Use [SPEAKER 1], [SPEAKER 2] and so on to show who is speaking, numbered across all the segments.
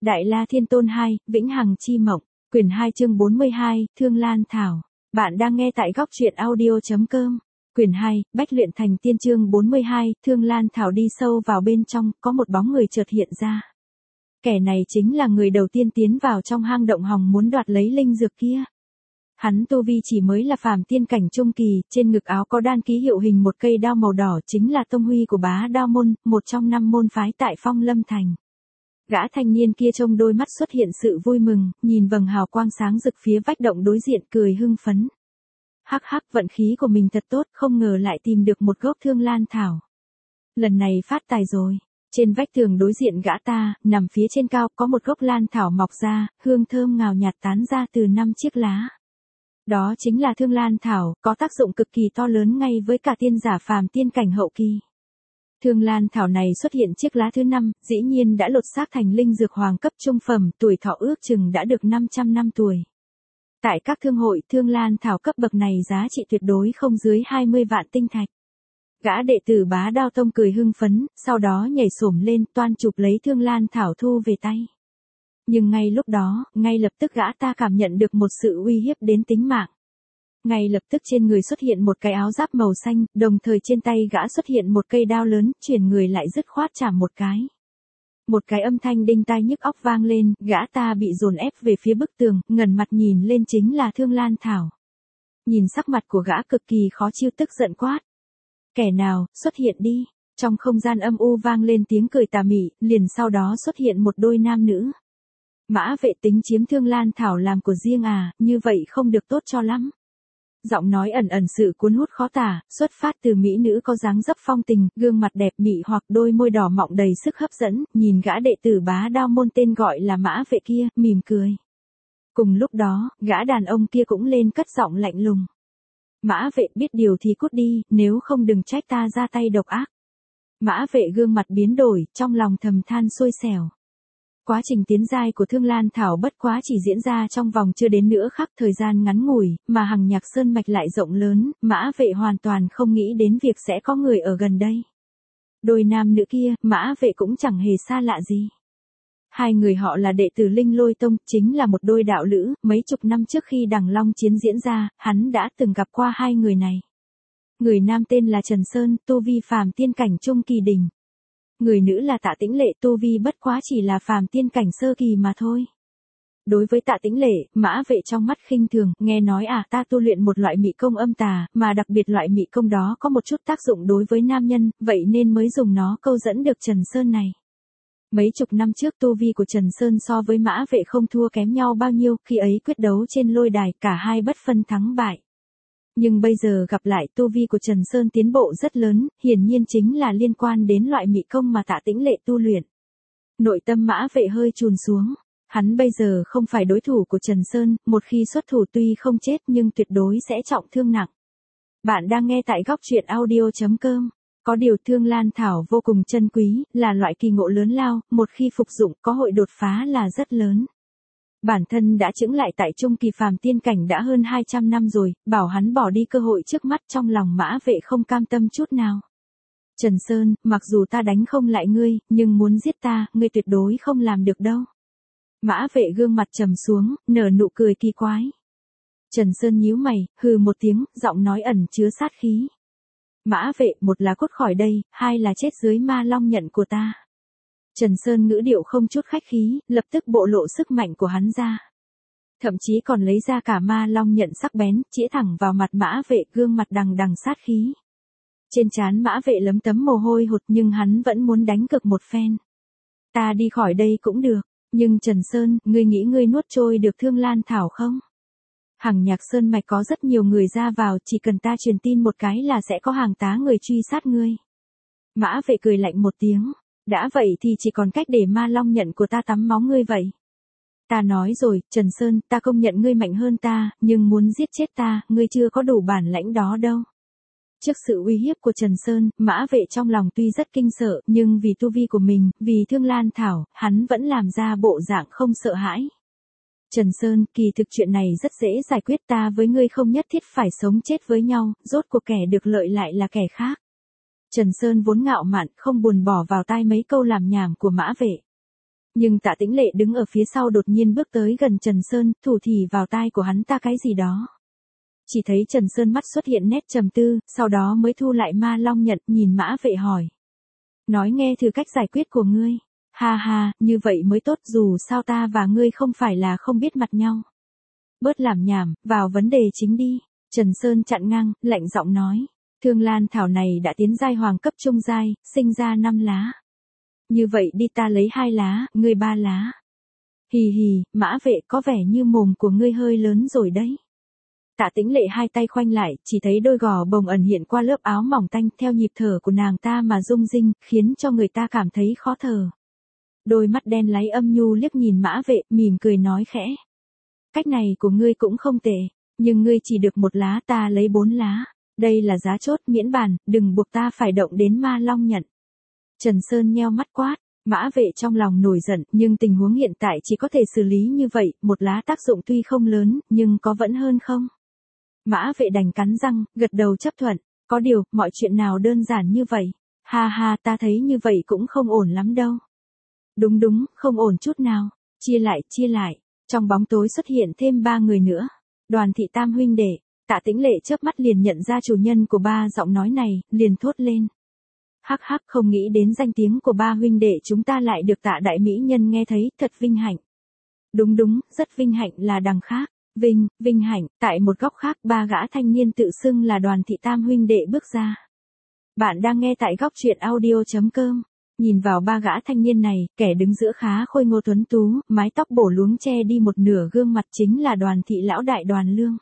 [SPEAKER 1] Đại La Thiên Tôn 2, Vĩnh Hằng Chi Mộng, quyển 2 chương 42, Thương Lan Thảo. Bạn đang nghe tại góc truyện audio.com. Quyển 2, Bách luyện thành tiên chương 42, Thương Lan Thảo. Đi sâu vào bên trong, có một bóng người chợt hiện ra. Kẻ này chính là người đầu tiên tiến vào trong hang động hòng muốn đoạt lấy linh dược kia. Hắn tu vi chỉ mới là phàm tiên cảnh trung kỳ, trên ngực áo có đan ký hiệu hình một cây đao màu đỏ, chính là tông huy của Bá Đao môn, một trong 5 môn phái tại Phong Lâm thành. Gã thanh niên kia trông đôi mắt xuất hiện sự vui mừng, nhìn vầng hào quang sáng rực phía vách động đối diện cười hưng phấn. Hắc hắc, vận khí của mình thật tốt, không ngờ lại tìm được một gốc Thương Lan Thảo. Lần này phát tài rồi. Trên vách tường đối diện gã ta, nằm phía trên cao, có một gốc lan thảo mọc ra, hương thơm ngào nhạt tán ra từ 5 chiếc lá. Đó chính là Thương Lan Thảo, có tác dụng cực kỳ to lớn ngay với cả tiên giả phàm tiên cảnh hậu kỳ. Thương Lan Thảo này xuất hiện chiếc lá thứ 5, dĩ nhiên đã lột xác thành linh dược hoàng cấp trung phẩm, tuổi thọ ước chừng đã được 500 năm tuổi. Tại các thương hội, Thương Lan Thảo cấp bậc này giá trị tuyệt đối không dưới 20 vạn tinh thạch. Gã đệ tử Bá Đao tông cười hưng phấn, sau đó nhảy xổm lên toan chụp lấy Thương Lan Thảo thu về tay. Nhưng ngay lúc đó, ngay lập tức gã ta cảm nhận được một sự uy hiếp đến tính mạng. Ngay lập tức trên người xuất hiện một cái áo giáp màu xanh, đồng thời trên tay gã xuất hiện một cây đao lớn, chuyển người lại dứt khoát chạm một cái. Một cái âm thanh đinh tai nhức óc vang lên, gã ta bị dồn ép về phía bức tường, ngẩng mặt nhìn lên chính là Thương Lan Thảo. Nhìn sắc mặt của gã cực kỳ khó chịu, tức giận quát. Kẻ nào, xuất hiện đi. Trong không gian âm u vang lên tiếng cười tà mị, liền sau đó xuất hiện một đôi nam nữ. Mã Vệ tính chiếm Thương Lan Thảo làm của riêng à, như vậy không được tốt cho lắm. Giọng nói ẩn ẩn sự cuốn hút khó tả, xuất phát từ mỹ nữ có dáng dấp phong tình, gương mặt đẹp mị hoặc đôi môi đỏ mọng đầy sức hấp dẫn, nhìn gã đệ tử Bá Đao môn tên gọi là Mã Vệ kia, mỉm cười. Cùng lúc đó, gã đàn ông kia cũng lên cất giọng lạnh lùng. Mã Vệ biết điều thì cút đi, nếu không đừng trách ta ra tay độc ác. Mã Vệ gương mặt biến đổi, trong lòng thầm than xui xẻo. Quá trình tiến giai của Thương Lan Thảo bất quá chỉ diễn ra trong vòng chưa đến nửa khắc thời gian ngắn ngủi, mà Hằng Nhạc Sơn mạch lại rộng lớn, Mã Vệ hoàn toàn không nghĩ đến việc sẽ có người ở gần đây. Đôi nam nữ kia, Mã Vệ cũng chẳng hề xa lạ gì. Hai người họ là đệ tử Linh Lôi Tông, chính là một đôi đạo lữ, mấy chục năm trước khi Đằng Long chiến diễn ra, hắn đã từng gặp qua hai người này. Người nam tên là Trần Sơn, tu vi phàm tiên cảnh trung kỳ đỉnh. Người nữ là Tạ Tĩnh Lệ, tu vi bất quá chỉ là phàm tiên cảnh sơ kỳ mà thôi. Đối với Tạ Tĩnh Lệ, Mã Vệ trong mắt khinh thường, nghe nói ta tu luyện một loại mị công âm tà, mà đặc biệt loại mị công đó có một chút tác dụng đối với nam nhân, vậy nên mới dùng nó câu dẫn được Trần Sơn này. Mấy chục năm trước tu vi của Trần Sơn so với Mã Vệ không thua kém nhau bao nhiêu, khi ấy quyết đấu trên lôi đài cả hai bất phân thắng bại. Nhưng bây giờ gặp lại tu vi của Trần Sơn tiến bộ rất lớn, hiển nhiên chính là liên quan đến loại mị công mà Tạ Tĩnh Lệ tu luyện. Nội tâm Mã Vệ hơi chùn xuống, hắn bây giờ không phải đối thủ của Trần Sơn, một khi xuất thủ tuy không chết nhưng tuyệt đối sẽ trọng thương nặng. Bạn đang nghe tại góc truyện audio.com. Có điều Thương Lan Thảo vô cùng chân quý, là loại kỳ ngộ lớn lao, một khi phục dụng có hội đột phá là rất lớn. Bản thân đã chững lại tại trung kỳ phàm tiên cảnh đã hơn 200 năm rồi, bảo hắn bỏ đi cơ hội trước mắt, trong lòng Mã Vệ không cam tâm chút nào. Trần Sơn, mặc dù ta đánh không lại ngươi, nhưng muốn giết ta, ngươi tuyệt đối không làm được đâu. Mã Vệ gương mặt trầm xuống, nở nụ cười kỳ quái. Trần Sơn nhíu mày, hừ một tiếng, giọng nói ẩn chứa sát khí. Mã Vệ, một là cút khỏi đây, hai là chết dưới ma long nhận của ta. Trần Sơn ngữ điệu không chút khách khí, lập tức bộc lộ sức mạnh của hắn ra. Thậm chí còn lấy ra cả ma long nhận sắc bén, chĩa thẳng vào mặt Mã Vệ, gương mặt đằng đằng sát khí. Trên trán Mã Vệ lấm tấm mồ hôi hột nhưng hắn vẫn muốn đánh cược một phen. Ta đi khỏi đây cũng được, nhưng Trần Sơn, ngươi nghĩ ngươi nuốt trôi được Thương Lan Thảo không? Hằng Nhạc Sơn mạch có rất nhiều người ra vào, chỉ cần ta truyền tin một cái là sẽ có hàng tá người truy sát ngươi. Mã Vệ cười lạnh một tiếng. Đã vậy thì chỉ còn cách để ma long nhận của ta tắm máu ngươi vậy. Ta nói rồi, Trần Sơn, ta công nhận ngươi mạnh hơn ta, nhưng muốn giết chết ta, ngươi chưa có đủ bản lãnh đó đâu. Trước sự uy hiếp của Trần Sơn, Mã Vệ trong lòng tuy rất kinh sợ, nhưng vì tu vi của mình, vì Thương Lan Thảo, hắn vẫn làm ra bộ dạng không sợ hãi. Trần Sơn, kỳ thực chuyện này rất dễ giải quyết, ta với ngươi không nhất thiết phải sống chết với nhau, rốt cuộc kẻ được lợi lại là kẻ khác. Trần Sơn vốn ngạo mạn, không buồn bỏ vào tai mấy câu làm nhảm của Mã Vệ. Nhưng Tạ Tĩnh Lệ đứng ở phía sau đột nhiên bước tới gần Trần Sơn, thủ thì vào tai của hắn ta cái gì đó. Chỉ thấy Trần Sơn mắt xuất hiện nét trầm tư, sau đó mới thu lại ma long nhận, nhìn Mã Vệ hỏi. Nói nghe thử cách giải quyết của ngươi. Ha ha, như vậy mới tốt, dù sao ta và ngươi không phải là không biết mặt nhau. Bớt làm nhảm, vào vấn đề chính đi. Trần Sơn chặn ngang, lạnh giọng nói. Thương Lan thảo này đã tiến giai hoàng cấp trung giai, sinh ra 5 lá. Như vậy đi, ta lấy 2 lá, ngươi 3 lá. Hì hì, Mã Vệ, có vẻ như mồm của ngươi hơi lớn rồi đấy. Tạ Tĩnh Lệ hai tay khoanh lại, chỉ thấy đôi gò bồng ẩn hiện qua lớp áo mỏng tanh, theo nhịp thở của nàng ta mà rung rinh, khiến cho người ta cảm thấy khó thở. Đôi mắt đen láy âm nhu liếc nhìn Mã Vệ, mỉm cười nói khẽ. Cách này của ngươi cũng không tệ, nhưng ngươi chỉ được 1 lá, ta lấy 4 lá. Đây là giá chốt, miễn bàn, đừng buộc ta phải động đến ma long nhận. Trần Sơn nheo mắt quát. Mã Vệ trong lòng nổi giận, nhưng tình huống hiện tại chỉ có thể xử lý như vậy, 1 lá tác dụng tuy không lớn, nhưng có vẫn hơn không? Mã Vệ đành cắn răng, gật đầu chấp thuận. Có điều, mọi chuyện nào đơn giản như vậy? Ha ha, ta thấy như vậy cũng không ổn lắm đâu. Đúng, không ổn chút nào. Chia lại. Trong bóng tối xuất hiện thêm 3 người nữa. Đoàn Thị Tam huynh đệ. Tạ Tĩnh Lệ chớp mắt liền nhận ra chủ nhân của 3 giọng nói này, liền thốt lên. Hắc, không nghĩ đến danh tiếng của 3 huynh đệ chúng ta lại được Tạ đại mỹ nhân nghe thấy, thật vinh hạnh. Đúng, rất vinh hạnh là đằng khác. Vinh hạnh, tại một góc khác 3 gã thanh niên tự xưng là Đoàn Thị Tam huynh đệ bước ra. Bạn đang nghe tại góc truyện audio.com. Nhìn vào 3 gã thanh niên này, kẻ đứng giữa khá khôi ngô tuấn tú, mái tóc bổ luống che đi một nửa gương mặt chính là Đoàn Thị lão đại Đoàn Lương.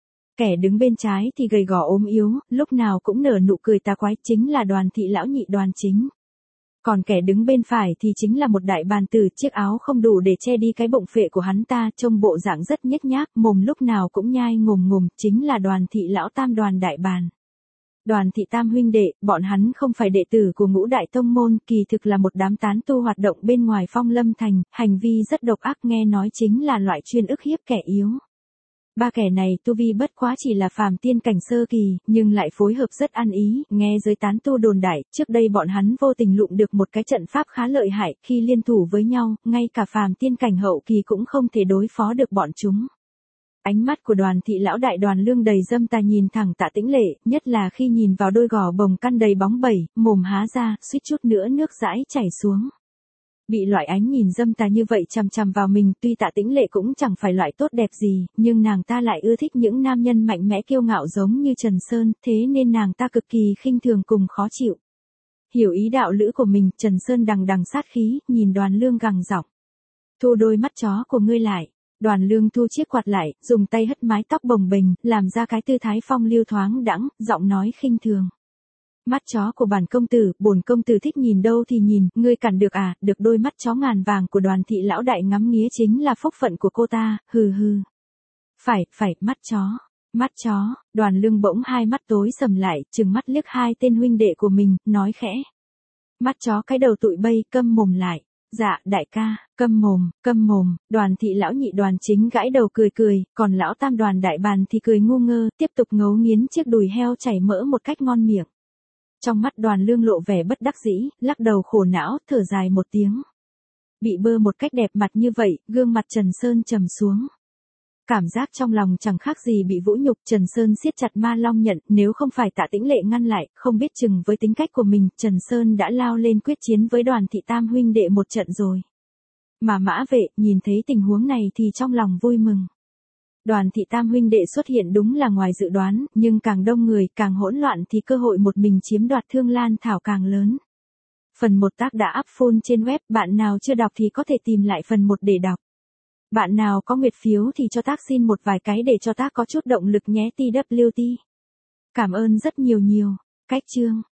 [SPEAKER 1] Kẻ đứng bên trái thì gầy gò ốm yếu, lúc nào cũng nở nụ cười tà quái, chính là Đoàn Thị lão nhị Đoàn Chính. Còn kẻ đứng bên phải thì chính là một đại bàn tử, chiếc áo không đủ để che đi cái bụng phệ của hắn ta, trông bộ dạng rất nhếch nhác, mồm lúc nào cũng nhai ngồm, chính là Đoàn Thị lão tam Đoàn đại bàn. Đoàn Thị Tam huynh đệ, bọn hắn không phải đệ tử của Ngũ đại tông môn, kỳ thực là một đám tán tu hoạt động bên ngoài Phong Lâm thành, hành vi rất độc ác, nghe nói chính là loại chuyên ức hiếp kẻ yếu. 3 kẻ này tu vi bất quá chỉ là phàm tiên cảnh sơ kỳ, nhưng lại phối hợp rất ăn ý, nghe giới tán tu đồn đại, trước đây bọn hắn vô tình lụm được một cái trận pháp khá lợi hại, khi liên thủ với nhau, ngay cả phàm tiên cảnh hậu kỳ cũng không thể đối phó được bọn chúng. Ánh mắt của Đoàn Thị lão đại Đoàn Lương đầy dâm tà nhìn thẳng Tạ Tĩnh Lệ, nhất là khi nhìn vào đôi gò bồng căn đầy bóng bẩy, mồm há ra, suýt chút nữa nước dãi chảy xuống. Bị loại ánh nhìn dâm tà như vậy chằm chằm vào mình, tuy Tạ Tĩnh Lệ cũng chẳng phải loại tốt đẹp gì, nhưng nàng ta lại ưa thích những nam nhân mạnh mẽ kiêu ngạo giống như Trần Sơn, thế nên nàng ta cực kỳ khinh thường cùng khó chịu. Hiểu ý đạo lữ của mình, Trần Sơn đằng sát khí, nhìn Đoàn Lương gằn giọng. Thu đôi mắt chó của ngươi lại. Đoàn Lương thu chiếc quạt lại, dùng tay hất mái tóc bồng bềnh, làm ra cái tư thái phong lưu thoáng đãng, giọng nói khinh thường. Mắt chó của bản công tử, bổn công tử thích nhìn đâu thì nhìn, ngươi cản được à? Được đôi mắt chó ngàn vàng của Đoàn Thị lão đại ngắm nghía chính là phúc phận của cô ta, hừ. Phải, mắt chó, Đoàn Lương bỗng hai mắt tối sầm lại, trừng mắt liếc 2 tên huynh đệ của mình, nói khẽ. Mắt chó cái đầu tụi bay, câm mồm lại. Dạ, đại ca, câm mồm, Đoàn Thị lão nhị Đoàn Chính gãi đầu cười, còn lão tam Đoàn đại bàn thì cười ngu ngơ, tiếp tục ngấu nghiến chiếc đùi heo chảy mỡ một cách ngon miệng. Trong mắt Đoàn Lương lộ vẻ bất đắc dĩ, lắc đầu khổ não, thở dài một tiếng. Bị bơ một cách đẹp mặt như vậy, gương mặt Trần Sơn trầm xuống. Cảm giác trong lòng chẳng khác gì bị vũ nhục, Trần Sơn siết chặt ma long nhận, nếu không phải Tạ Tĩnh Lệ ngăn lại, không biết chừng với tính cách của mình, Trần Sơn đã lao lên quyết chiến với Đoàn Thị Tam huynh đệ một trận rồi. Mà Mã Vệ, nhìn thấy tình huống này thì trong lòng vui mừng. Đoàn Thị Tam huynh đệ xuất hiện đúng là ngoài dự đoán, nhưng càng đông người, càng hỗn loạn thì cơ hội một mình chiếm đoạt Thương Lan thảo càng lớn. Phần 1 tác đã up full trên web, bạn nào chưa đọc thì có thể tìm lại phần 1 để đọc. Bạn nào có nguyệt phiếu thì cho tác xin một vài cái để cho tác có chút động lực nhé TWT. Cảm ơn rất nhiều. Cách chương